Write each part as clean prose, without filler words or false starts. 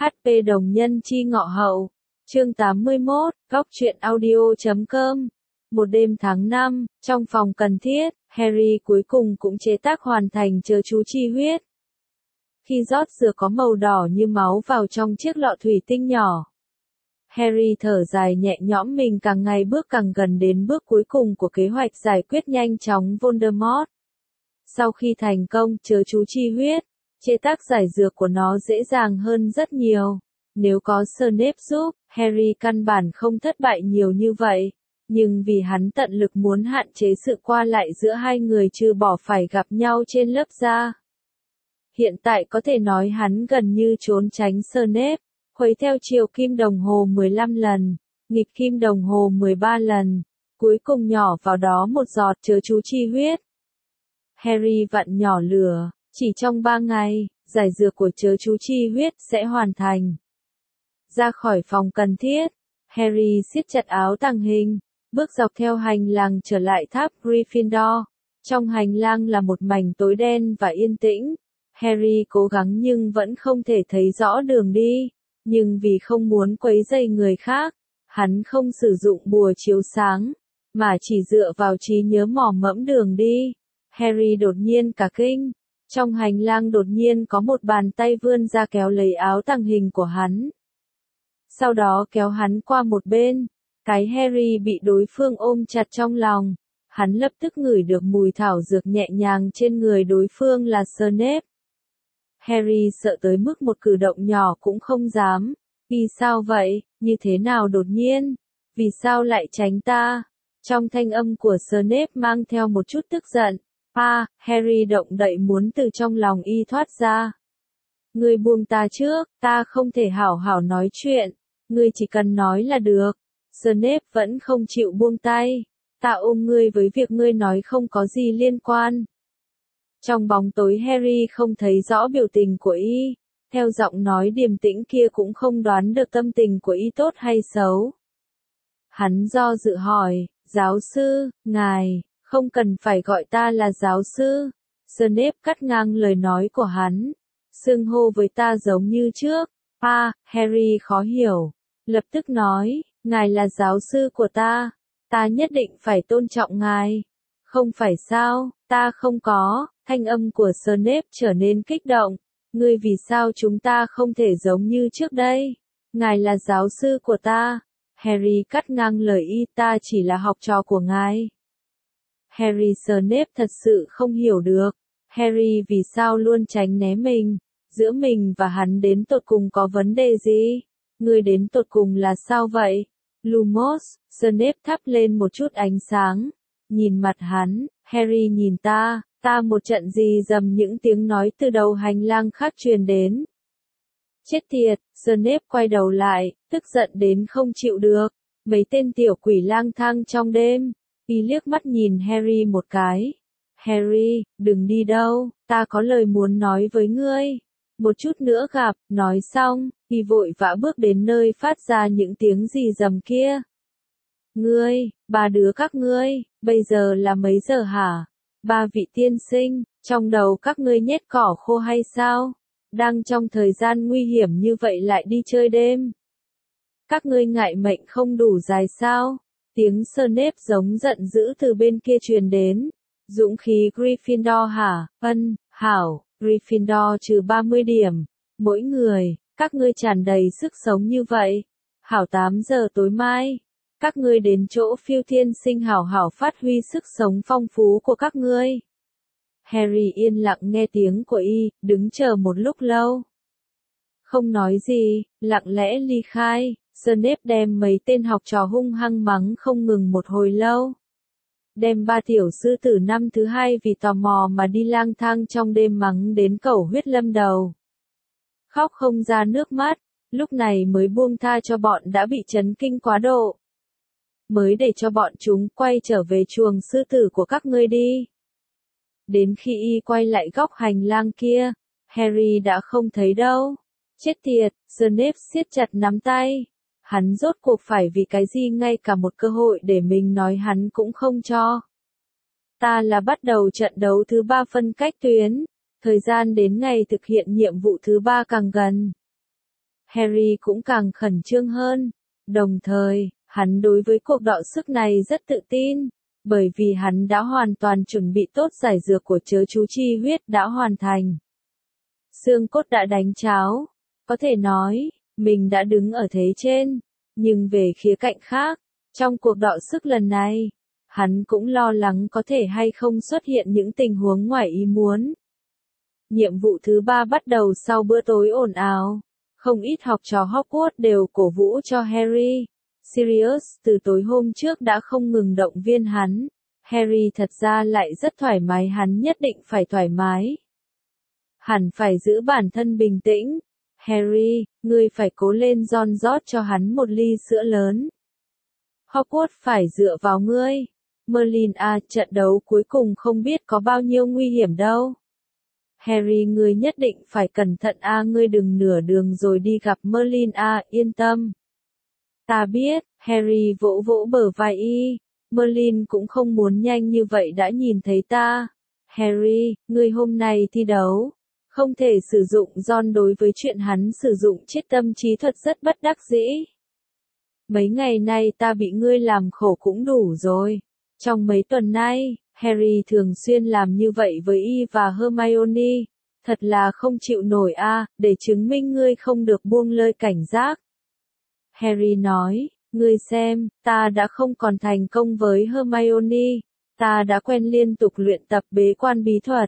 HP đồng nhân chi ngọ hậu. Chương 81, góc truyện audio.com. Một đêm tháng 5, trong phòng cần thiết, Harry cuối cùng cũng chế tác hoàn thành chớ chú chi huyết. Khi rót dừa có màu đỏ như máu vào trong chiếc lọ thủy tinh nhỏ, Harry thở dài nhẹ nhõm, mình càng ngày bước càng gần đến bước cuối cùng của kế hoạch giải quyết nhanh chóng Voldemort. Sau khi thành công chớ chú chi huyết, chế tác giải dược của nó dễ dàng hơn rất nhiều. Nếu có Snape giúp, Harry căn bản không thất bại nhiều như vậy. Nhưng vì hắn tận lực muốn hạn chế sự qua lại giữa hai người trừ bỏ phải gặp nhau trên lớp ra. Hiện tại có thể nói hắn gần như trốn tránh Snape, khuấy theo chiều kim đồng hồ 15 lần, nghịch kim đồng hồ 13 lần, cuối cùng nhỏ vào đó một giọt chớ chú chi huyết. Harry vặn nhỏ lửa, chỉ trong 3 ngày, giải dược của chớ chú chi huyết sẽ hoàn thành. Ra khỏi phòng cần thiết, Harry siết chặt áo tàng hình, bước dọc theo hành lang trở lại tháp Gryffindor. Trong hành lang là một mảnh tối đen và yên tĩnh. Harry cố gắng nhưng vẫn không thể thấy rõ đường đi. Nhưng vì không muốn quấy rầy người khác, hắn không sử dụng bùa chiếu sáng, mà chỉ dựa vào trí nhớ mò mẫm đường đi. Harry đột nhiên cả kinh. Trong hành lang đột nhiên có một bàn tay vươn ra kéo lấy áo tàng hình của hắn. Sau đó kéo hắn qua một bên. Cái Harry bị đối phương ôm chặt trong lòng. Hắn lập tức ngửi được mùi thảo dược nhẹ nhàng trên người đối phương là Snape. Harry sợ tới mức một cử động nhỏ cũng không dám. Vì sao vậy? Như thế nào đột nhiên? Vì sao lại tránh ta? Trong thanh âm của Snape mang theo một chút tức giận. Harry động đậy muốn từ trong lòng y thoát ra. Ngươi buông ta trước, ta không thể hảo hảo nói chuyện. Ngươi chỉ cần nói là được. Snape vẫn không chịu buông tay. Ta ôm ngươi với việc ngươi nói không có gì liên quan. Trong bóng tối Harry không thấy rõ biểu tình của y. Theo giọng nói điềm tĩnh kia cũng không đoán được tâm tình của y tốt hay xấu. Hắn do dự hỏi, giáo sư, ngài, không cần phải gọi ta là giáo sư. Snape cắt ngang lời nói của hắn. Xưng hô với ta giống như trước. Harry khó hiểu. Lập tức nói, ngài là giáo sư của ta. Ta nhất định phải tôn trọng ngài. Không phải sao, ta không có. Thanh âm của Snape trở nên kích động. Ngươi vì sao chúng ta không thể giống như trước đây? Ngài là giáo sư của ta. Harry cắt ngang lời y, ta chỉ là học trò của ngài. Harry Snape thật sự không hiểu được. Harry vì sao luôn tránh né mình? Giữa mình và hắn đến tột cùng có vấn đề gì? Ngươi đến tột cùng là sao vậy? Lumos, Snape thắp lên một chút ánh sáng. Nhìn mặt hắn, Harry nhìn ta một trận gì dầm những tiếng nói từ đầu hành lang khác truyền đến. Chết tiệt, Snape quay đầu lại, tức giận đến không chịu được. Mấy tên tiểu quỷ lang thang trong đêm. Y liếc mắt nhìn Harry một cái. Harry, đừng đi đâu, ta có lời muốn nói với ngươi. Một chút nữa gặp, nói xong, y vội vã bước đến nơi phát ra những tiếng rì rầm kia. Ngươi, ba đứa các ngươi, bây giờ là mấy giờ hả? Ba vị tiên sinh, trong đầu các ngươi nhét cỏ khô hay sao? Đang trong thời gian nguy hiểm như vậy lại đi chơi đêm. Các ngươi ngại mệnh không đủ dài sao? Tiếng Snape giống giận dữ từ bên kia truyền đến. Dũng khí Gryffindor hả? Hảo, Gryffindor trừ 30 điểm. Mỗi người, các ngươi tràn đầy sức sống như vậy. Hảo 8 giờ tối mai. Các ngươi đến chỗ Phiêu Thiên Sinh hảo hảo phát huy sức sống phong phú của các ngươi. Harry yên lặng nghe tiếng của y, đứng chờ một lúc lâu. Không nói gì, lặng lẽ ly khai. Snape đem mấy tên học trò hung hăng mắng không ngừng một hồi lâu. Đem ba tiểu sư tử năm thứ hai vì tò mò mà đi lang thang trong đêm mắng đến cẩu huyết lâm đầu. Khóc không ra nước mắt, lúc này mới buông tha cho bọn đã bị chấn kinh quá độ. Mới để cho bọn chúng quay trở về chuồng sư tử của các ngươi đi. Đến khi y quay lại góc hành lang kia, Harry đã không thấy đâu. Chết tiệt, Snape siết chặt nắm tay. Hắn rốt cuộc phải vì cái gì ngay cả một cơ hội để mình nói hắn cũng không cho. Ta là bắt đầu trận đấu thứ 3 phân cách tuyến. Thời gian đến ngày thực hiện nhiệm vụ thứ 3 càng gần. Harry cũng càng khẩn trương hơn. Đồng thời, hắn đối với cuộc đọ sức này rất tự tin, bởi vì hắn đã hoàn toàn chuẩn bị tốt giải dược của chớ chú chi huyết đã hoàn thành. Xương cốt đã đánh cháo, có thể nói, mình đã đứng ở thế trên, nhưng về khía cạnh khác, trong cuộc đọ sức lần này, hắn cũng lo lắng có thể hay không xuất hiện những tình huống ngoài ý muốn. Nhiệm vụ thứ 3 bắt đầu sau bữa tối ồn ào. Không ít học trò Hogwarts đều cổ vũ cho Harry. Sirius từ tối hôm trước đã không ngừng động viên hắn. Harry thật ra lại rất thoải mái, hắn nhất định phải thoải mái. Hẳn phải giữ bản thân bình tĩnh. Harry, ngươi phải cố lên, Ron rót cho hắn một ly sữa lớn. Hogwarts phải dựa vào ngươi. Merlin à, trận đấu cuối cùng không biết có bao nhiêu nguy hiểm đâu. Harry, ngươi nhất định phải cẩn thận à, ngươi đừng nửa đường rồi đi gặp Merlin à, yên tâm. Ta biết, Harry vỗ vỗ bờ vai y. Merlin cũng không muốn nhanh như vậy đã nhìn thấy ta. Harry, ngươi hôm nay thi đấu. Không thể sử dụng Ron đối với chuyện hắn sử dụng chiết tâm trí thuật rất bất đắc dĩ. Mấy ngày nay ta bị ngươi làm khổ cũng đủ rồi. Trong mấy tuần nay, Harry thường xuyên làm như vậy với y và Hermione. Thật là không chịu nổi a, để chứng minh ngươi không được buông lơi cảnh giác. Harry nói, ngươi xem, ta đã không còn thành công với Hermione. Ta đã quen liên tục luyện tập bế quan bí thuật.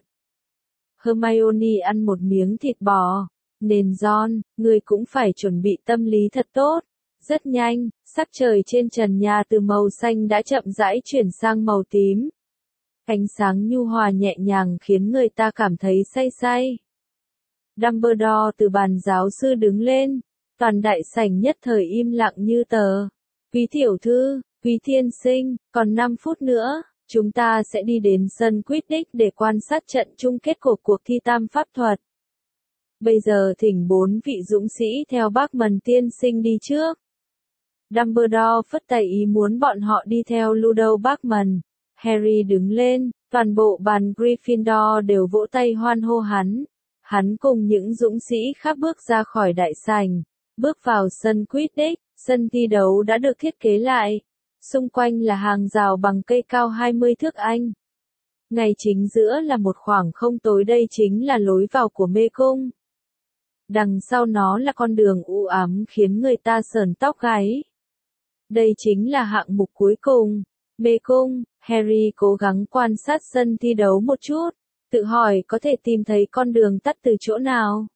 Hermione ăn một miếng thịt bò. Nên Ron, ngươi cũng phải chuẩn bị tâm lý thật tốt. Rất nhanh, sắc trời trên trần nhà từ màu xanh đã chậm rãi chuyển sang màu tím. Ánh sáng nhu hòa nhẹ nhàng khiến người ta cảm thấy say say. Dumbledore từ bàn giáo sư đứng lên, toàn đại sảnh nhất thời im lặng như tờ. Quý tiểu thư, quý thiên sinh, còn 5 phút nữa, chúng ta sẽ đi đến sân Quidditch để quan sát trận chung kết của cuộc thi tam pháp thuật. Bây giờ thỉnh 4 vị dũng sĩ theo Bagman tiên sinh đi trước. Dumbledore phất tay ý muốn bọn họ đi theo Ludo Bagman. Harry đứng lên, toàn bộ bàn Gryffindor đều vỗ tay hoan hô hắn. Hắn cùng những dũng sĩ khác bước ra khỏi đại sảnh, bước vào sân Quidditch. Sân thi đấu đã được thiết kế lại. Xung quanh là hàng rào bằng cây cao 20 thước Anh. Ngay chính giữa là một khoảng không tối, đây chính là lối vào của mê cung. Đằng sau nó là con đường u ám khiến người ta sởn tóc gáy. Đây chính là hạng mục cuối cùng, mê cung. Harry cố gắng quan sát sân thi đấu một chút, tự hỏi có thể tìm thấy con đường tắt từ chỗ nào.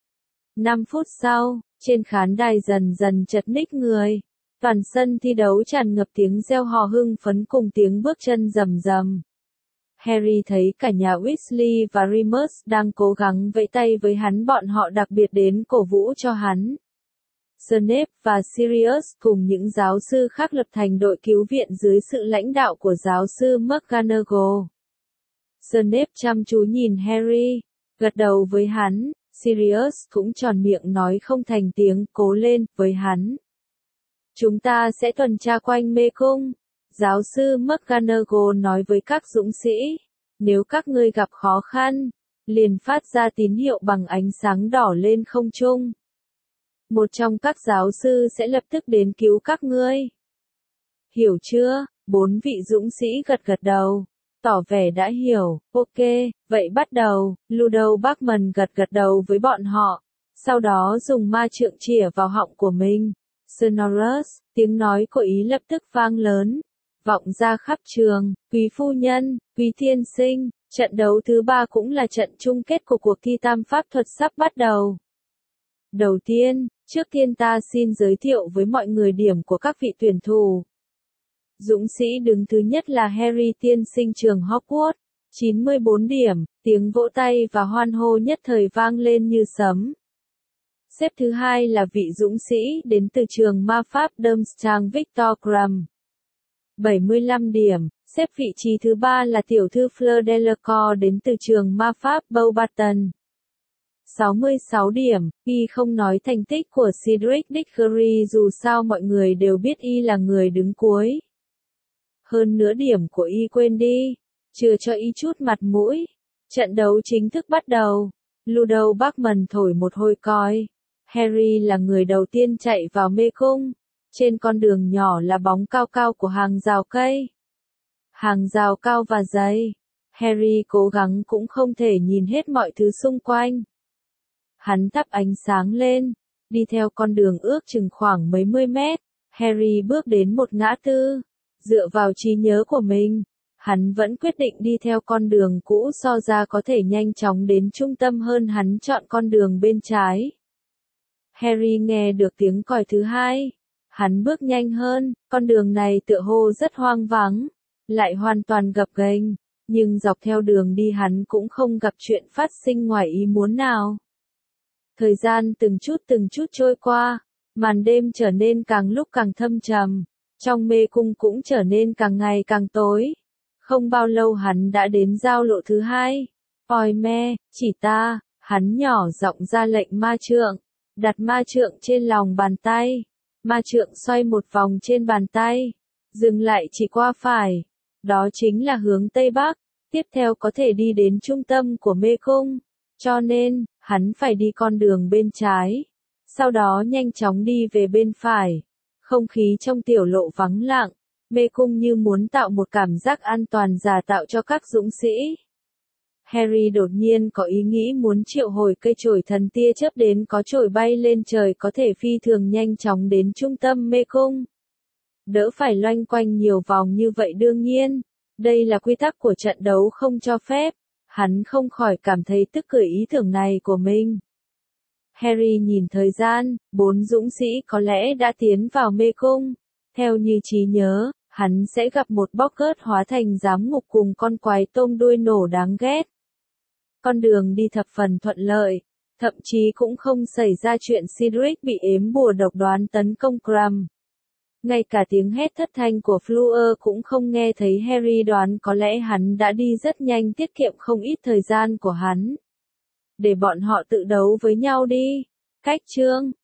5 phút sau, trên khán đài dần dần chật ních người. Toàn sân thi đấu tràn ngập tiếng reo hò hưng phấn cùng tiếng bước chân rầm rầm. Harry thấy cả nhà Weasley và Remus đang cố gắng vẫy tay với hắn, bọn họ đặc biệt đến cổ vũ cho hắn. Snape và Sirius cùng những giáo sư khác lập thành đội cứu viện dưới sự lãnh đạo của giáo sư McGonagall. Snape chăm chú nhìn Harry, gật đầu với hắn. Sirius cũng tròn miệng nói không thành tiếng, cố lên, với hắn. Chúng ta sẽ tuần tra quanh mê cung. Giáo sư McGonagall nói với các dũng sĩ. Nếu các ngươi gặp khó khăn, liền phát ra tín hiệu bằng ánh sáng đỏ lên không trung. Một trong các giáo sư sẽ lập tức đến cứu các ngươi. Hiểu chưa? 4 vị dũng sĩ gật gật đầu, tỏ vẻ đã hiểu. Ok, vậy bắt đầu. Ludo Bagman gật gật đầu với bọn họ, sau đó dùng ma trượng chĩa vào họng của mình. Sonorous, tiếng nói của ý lập tức vang lớn, vọng ra khắp trường. Quý phu nhân, quý thiên sinh, trận đấu thứ 3 cũng là trận chung kết của cuộc thi tam pháp thuật sắp bắt đầu. Đầu tiên, trước tiên ta xin giới thiệu với mọi người điểm của các vị tuyển thủ. Dũng sĩ đứng thứ nhất là Harry tiên sinh trường Hogwarts, 94 điểm, tiếng vỗ tay và hoan hô nhất thời vang lên như sấm. Xếp thứ hai là vị dũng sĩ đến từ trường ma pháp Durmstrang Victor Krum, 75 điểm. Xếp vị trí thứ ba là tiểu thư Fleur Delacour đến từ trường ma pháp Beauxbaton, 66 điểm. Y không nói thành tích của Cedric Diggory, dù sao mọi người đều biết y là người đứng cuối. Hơn nữa điểm của y quên đi, chưa cho y chút mặt mũi. Trận đấu chính thức bắt đầu. Ludo Bagman thổi một hồi còi. Harry là người đầu tiên chạy vào mê cung. Trên con đường nhỏ là bóng cao cao của hàng rào cây. Hàng rào cao và dày. Harry cố gắng cũng không thể nhìn hết mọi thứ xung quanh. Hắn thắp ánh sáng lên, đi theo con đường ước chừng khoảng mấy mươi mét. Harry bước đến một ngã tư. Dựa vào trí nhớ của mình, hắn vẫn quyết định đi theo con đường cũ so ra có thể nhanh chóng đến trung tâm hơn hắn chọn con đường bên trái. Harry nghe được tiếng còi thứ hai. Hắn bước nhanh hơn, con đường này tựa hồ rất hoang vắng, lại hoàn toàn gập ghềnh, nhưng dọc theo đường đi hắn cũng không gặp chuyện phát sinh ngoài ý muốn nào. Thời gian từng chút trôi qua, màn đêm trở nên càng lúc càng thâm trầm, trong mê cung cũng trở nên càng ngày càng tối. Không bao lâu hắn đã đến giao lộ thứ hai. Oi me, chỉ ta, hắn nhỏ giọng ra lệnh ma trượng, đặt ma trượng trên lòng bàn tay. Ma trượng xoay một vòng trên bàn tay, dừng lại chỉ qua phải. Đó chính là hướng Tây Bắc, tiếp theo có thể đi đến trung tâm của mê cung. Cho nên, hắn phải đi con đường bên trái, sau đó nhanh chóng đi về bên phải. Không khí trong tiểu lộ vắng lặng, mê cung như muốn tạo một cảm giác an toàn giả tạo cho các dũng sĩ. Harry đột nhiên có ý nghĩ muốn triệu hồi cây chổi thần tia chớp đến có chổi bay lên trời có thể phi thường nhanh chóng đến trung tâm mê cung. Đỡ phải loanh quanh nhiều vòng như vậy đương nhiên. Đây là quy tắc của trận đấu không cho phép. Hắn không khỏi cảm thấy tức cười ý tưởng này của mình. Harry nhìn thời gian, 4 dũng sĩ có lẽ đã tiến vào mê cung. Theo như trí nhớ, hắn sẽ gặp một Boggart hóa thành giám ngục cùng con quái tôm đuôi nổ đáng ghét. Con đường đi thập phần thuận lợi, thậm chí cũng không xảy ra chuyện Cedric bị ếm bùa độc đoán tấn công Krum. Ngay cả tiếng hét thất thanh của Fleur cũng không nghe thấy. Harry đoán có lẽ hắn đã đi rất nhanh tiết kiệm không ít thời gian của hắn. Để bọn họ tự đấu với nhau đi. Cách chương